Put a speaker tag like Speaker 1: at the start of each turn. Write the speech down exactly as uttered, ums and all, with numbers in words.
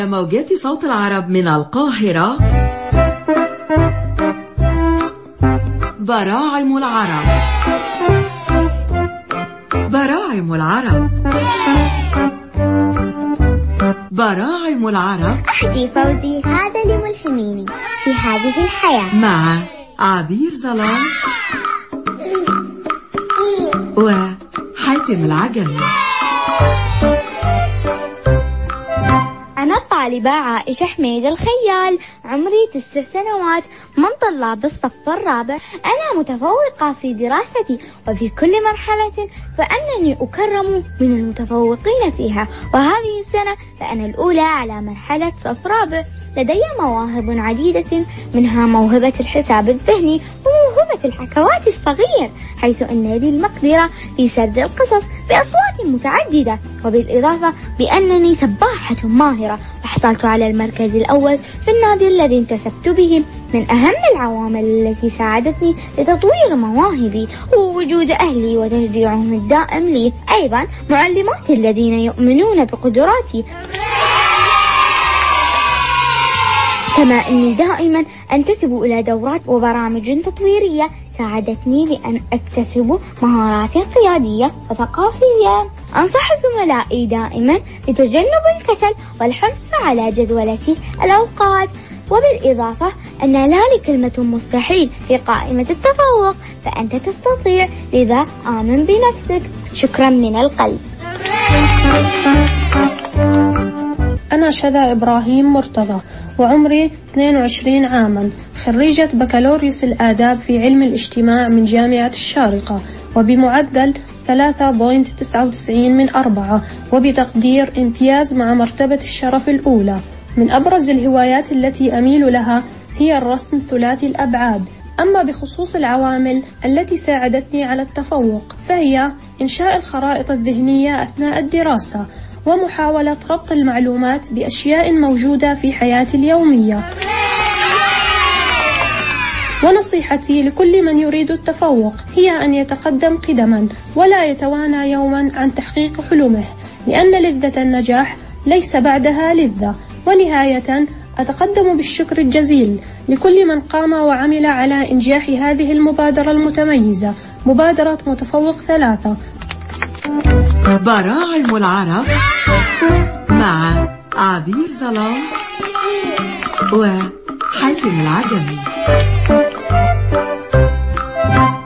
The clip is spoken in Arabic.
Speaker 1: موجات صوت العرب من القاهرة. براعم العرب. براعم العرب. براعم العرب.
Speaker 2: أحكي فوزي هذا لملحميني في هذه الحياة
Speaker 1: مع عبير ظلام وحاتم العجمي.
Speaker 2: أنا الطالبة عائشة حميد الخيال، عمري تسع سنوات، من طلاب الصف الرابع. أنا متفوقة في دراستي وفي كل مرحلة فأنني أكرم من المتفوقين فيها، وهذه السنة فأنا الأولى على مرحلة صف رابع. لدي مواهب عديدة، منها موهبة الحساب الذهني وموهبة الحكوات الصغير، حيث أن لي المقدرة في سرد القصص بأصوات متعددة، وبالإضافة بأنني سباحة ماهرة، وحصلت على المركز الأول في النادي الذي انتسبت به. من أهم العوامل التي ساعدتني لتطوير مواهبي هو وجود أهلي وتشجيعهم الدائم لي، أيضا معلماتي الذين يؤمنون بقدراتي، كما أني دائما أنتسب إلى دورات وبرامج تطويرية ساعدتني بأن أكتسب مهارات قيادية وثقافية. أنصح زملائي دائما بتجنب الكسل والحرص على جدولة الأوقات، وبالإضافة أن لا لكلمة مستحيل في قائمة التفوق، فأنت تستطيع، لذا آمن بنفسك. شكرا من القلب.
Speaker 3: أنا شذا إبراهيم مرتضى، وعمري اثنين وعشرين عاما، خريجة بكالوريوس الآداب في علم الاجتماع من جامعة الشارقة، وبمعدل ثلاثة فاصلة تسعة وتسعين من أربعة، وبتقدير امتياز مع مرتبة الشرف الأولى. من أبرز الهوايات التي أميل لها هي الرسم ثلاثي الأبعاد. أما بخصوص العوامل التي ساعدتني على التفوق فهي إنشاء الخرائط الذهنية أثناء الدراسة، ومحاولة ربط المعلومات بأشياء موجودة في حياتي اليومية. ونصيحتي لكل من يريد التفوق هي أن يتقدم قدما ولا يتوانى يوما عن تحقيق حلمه، لأن لذة النجاح ليس بعدها لذة. ونهاية أتقدم بالشكر الجزيل لكل من قام وعمل على إنجاح هذه المبادرة المتميزة، مبادرة متفوق ثلاثة.
Speaker 1: براعم العرب مع عبير ظلام وحاتم العجمي.